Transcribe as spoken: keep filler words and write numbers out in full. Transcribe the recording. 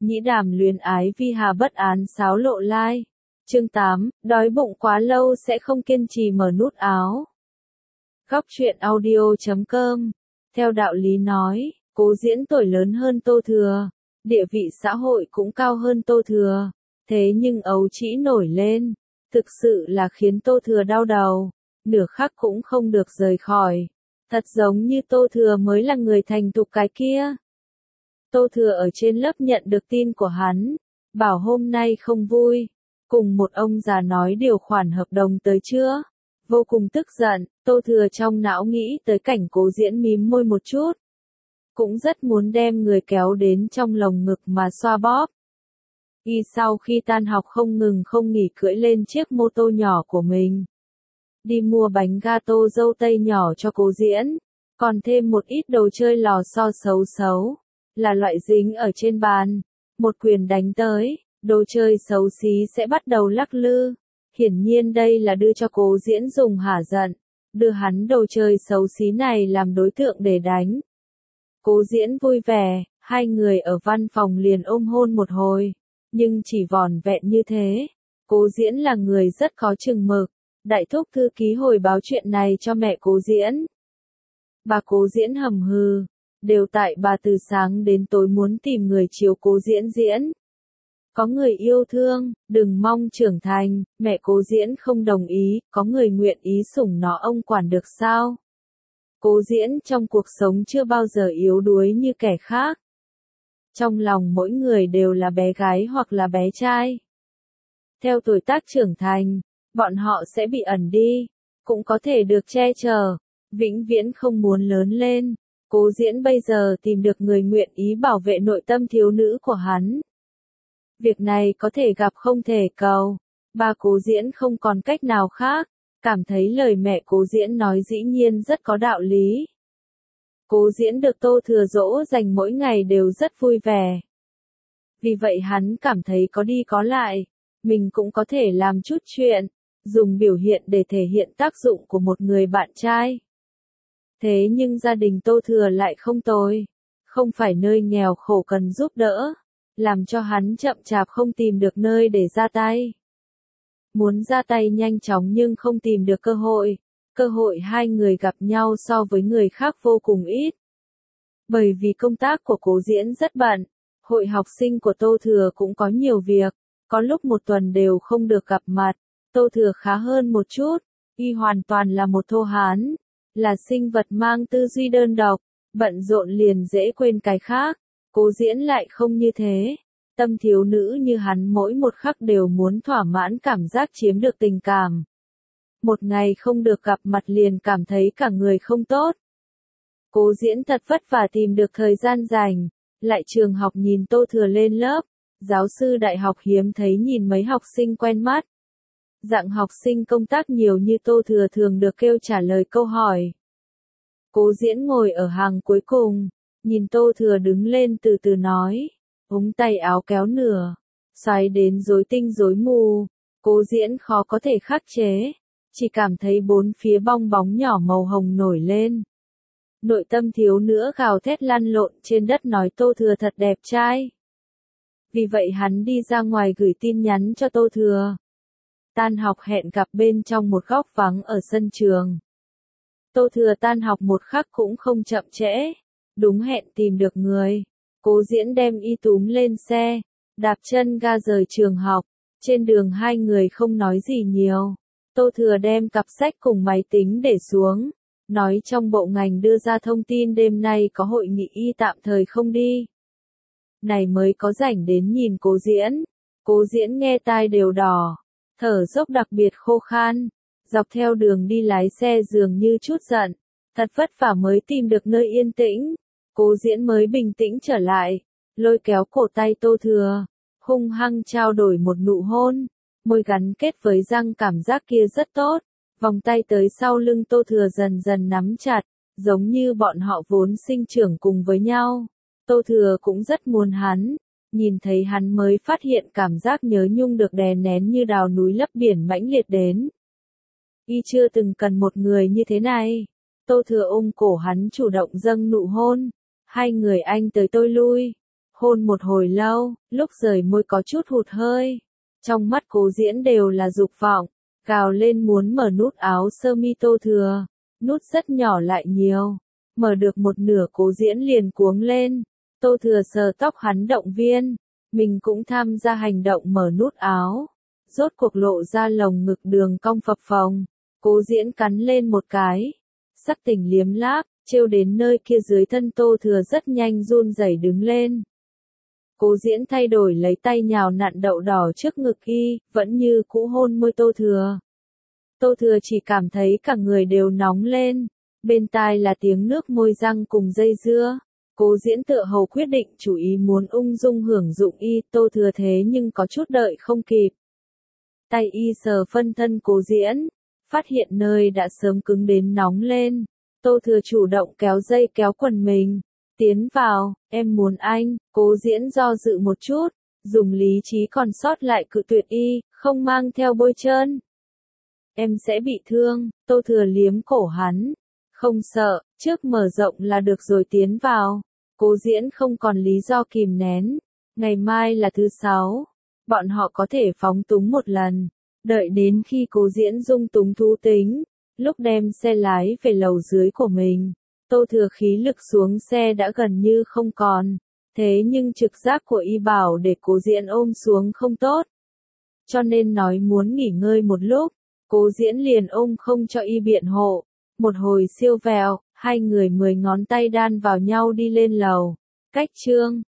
nhĩ đàm luyến ái vi hà bất án sáo lộ lai. Chương tám, đói bụng quá lâu sẽ không kiên trì mở nút áo. Góc truyện audio chấm com. Theo đạo lý nói, Cố Diễn tuổi lớn hơn Tô Thừa, địa vị xã hội cũng cao hơn Tô Thừa, thế nhưng ấu trĩ nổi lên, thực sự là khiến Tô Thừa đau đầu, nửa khắc cũng không được rời khỏi. Thật giống như Tô Thừa mới là người thành thục cái kia. Tô Thừa ở trên lớp nhận được tin của hắn, bảo hôm nay không vui, cùng một ông già nói điều khoản hợp đồng tới chưa. Vô cùng tức giận, Tô Thừa trong não nghĩ tới cảnh Cố Diễn mím môi một chút. Cũng rất muốn đem người kéo đến trong lồng ngực mà xoa bóp. Y sau khi tan học không ngừng không nghỉ cưỡi lên chiếc mô tô nhỏ của mình. Đi mua bánh gato dâu tây nhỏ cho Cố Diễn, còn thêm một ít đồ chơi lò xo xấu xấu, là loại dính ở trên bàn. Một quyền đánh tới, đồ chơi xấu xí sẽ bắt đầu lắc lư. Hiển nhiên đây là đưa cho Cố Diễn dùng hả giận, đưa hắn đồ chơi xấu xí này làm đối tượng để đánh. Cố Diễn vui vẻ, hai người ở văn phòng liền ôm hôn một hồi, nhưng chỉ vỏn vẹn như thế. Cố Diễn là người rất có chừng mực, đại thúc thư ký hồi báo chuyện này cho mẹ Cố Diễn. Bà Cố Diễn hầm hừ, đều tại bà từ sáng đến tối muốn tìm người chiếu Cố Diễn diễn. Có người yêu thương, đừng mong trưởng thành, mẹ Cố Diễn không đồng ý, có người nguyện ý sủng nó ông quản được sao? Cố Diễn trong cuộc sống chưa bao giờ yếu đuối như kẻ khác. Trong lòng mỗi người đều là bé gái hoặc là bé trai. Theo tuổi tác trưởng thành, bọn họ sẽ bị ẩn đi, cũng có thể được che chở, vĩnh viễn không muốn lớn lên. Cố Diễn bây giờ tìm được người nguyện ý bảo vệ nội tâm thiếu nữ của hắn. Việc này có thể gặp không thể cầu. Ba Cố Diễn không còn cách nào khác, cảm thấy lời mẹ Cố Diễn nói dĩ nhiên rất có đạo lý. Cố Diễn được Tô Thừa dỗ dành mỗi ngày đều rất vui vẻ. Vì vậy hắn cảm thấy có đi có lại, mình cũng có thể làm chút chuyện, dùng biểu hiện để thể hiện tác dụng của một người bạn trai. Thế nhưng gia đình Tô Thừa lại không tồi, không phải nơi nghèo khổ cần giúp đỡ, làm cho hắn chậm chạp không tìm được nơi để ra tay. Muốn ra tay nhanh chóng nhưng không tìm được cơ hội, cơ hội hai người gặp nhau so với người khác vô cùng ít. Bởi vì công tác của Cố Diễn rất bận, hội học sinh của Tô Thừa cũng có nhiều việc, có lúc một tuần đều không được gặp mặt. Tô Thừa khá hơn một chút, y hoàn toàn là một thô hán, là sinh vật mang tư duy đơn độc, bận rộn liền dễ quên cái khác. Cố Diễn lại không như thế. Tâm thiếu nữ như hắn mỗi một khắc đều muốn thỏa mãn cảm giác chiếm được tình cảm. Một ngày không được gặp mặt liền cảm thấy cả người không tốt. Cố Diễn thật vất vả tìm được thời gian rảnh, lại trường học nhìn Tô Thừa lên lớp, giáo sư đại học hiếm thấy nhìn mấy học sinh quen mắt. Dạng học sinh công tác nhiều như Tô Thừa thường được kêu trả lời câu hỏi. Cố Diễn ngồi ở hàng cuối cùng, nhìn Tô Thừa đứng lên từ từ nói, ống tay áo kéo nửa, xoáy đến rối tinh rối mù. Cố Diễn khó có thể khắc chế, chỉ cảm thấy bốn phía bong bóng nhỏ màu hồng nổi lên. Nội tâm thiếu nữ gào thét lăn lộn trên đất nói Tô Thừa thật đẹp trai. Vì vậy hắn đi ra ngoài gửi tin nhắn cho Tô Thừa. Tan học hẹn gặp bên trong một góc vắng ở sân trường. Tô Thừa tan học một khắc cũng không chậm trễ, đúng hẹn tìm được người. Cố Diễn đem y túm lên xe, đạp chân ga rời trường học. Trên đường hai người không nói gì nhiều. Tô Thừa đem cặp sách cùng máy tính để xuống, nói trong bộ ngành đưa ra thông tin đêm nay có hội nghị y tạm thời không đi. Này mới có rảnh đến nhìn Cố Diễn. Cố Diễn nghe tai đều đỏ, thở dốc đặc biệt khô khan. Dọc theo đường đi lái xe dường như chút giận, thật vất vả mới tìm được nơi yên tĩnh. Cố Diễn mới bình tĩnh trở lại, lôi kéo cổ tay Tô Thừa, hung hăng trao đổi một nụ hôn, môi gắn kết với răng cảm giác kia rất tốt, vòng tay tới sau lưng Tô Thừa dần dần nắm chặt, giống như bọn họ vốn sinh trưởng cùng với nhau. Tô Thừa cũng rất muốn hắn, nhìn thấy hắn mới phát hiện cảm giác nhớ nhung được đè nén như đào núi lấp biển mãnh liệt đến. Y chưa từng cần một người như thế này. Tô Thừa ôm cổ hắn chủ động dâng nụ hôn, hai người anh tới tôi lui. Hôn một hồi lâu, lúc rời môi có chút hụt hơi. Trong mắt Cố Diễn đều là dục vọng, cào lên muốn mở nút áo sơ mi Tô Thừa. Nút rất nhỏ lại nhiều. Mở được một nửa Cố Diễn liền cuống lên. Tô Thừa sờ tóc hắn động viên. Mình cũng tham gia hành động mở nút áo. Rốt cuộc lộ ra lồng ngực đường cong phập phồng. Cố Diễn cắn lên một cái. Sắc tình liếm láp, trêu đến nơi kia dưới thân Tô Thừa rất nhanh run rẩy đứng lên. Cố Diễn thay đổi lấy tay nhào nặn đậu đỏ trước ngực y, vẫn như cũ hôn môi Tô Thừa. Tô Thừa chỉ cảm thấy cả người đều nóng lên, bên tai là tiếng nước môi răng cùng dây dưa. Cố Diễn tựa hồ quyết định chủ ý muốn ung dung hưởng dụng y, Tô Thừa thế nhưng có chút đợi không kịp. Tay y sờ phân thân Cố Diễn, phát hiện nơi đã sớm cứng đến nóng lên. Tô Thừa chủ động kéo dây kéo quần mình. Tiến vào, em muốn anh. Cố Diễn do dự một chút, dùng lý trí còn sót lại cự tuyệt y, không mang theo bôi trơn. Em sẽ bị thương. Tô Thừa liếm cổ hắn. Không sợ, trước mở rộng là được rồi tiến vào. Cố Diễn không còn lý do kìm nén. Ngày mai là thứ sáu. Bọn họ có thể phóng túng một lần. Đợi đến khi Cố Diễn dung túng thú tính, lúc đem xe lái về lầu dưới của mình, Tô Thừa khí lực xuống xe đã gần như không còn. Thế nhưng trực giác của y bảo để Cố Diễn ôm xuống không tốt. Cho nên nói muốn nghỉ ngơi một lúc, Cố Diễn liền ôm không cho y biện hộ. Một hồi siêu vèo, hai người mười ngón tay đan vào nhau đi lên lầu. Cách chương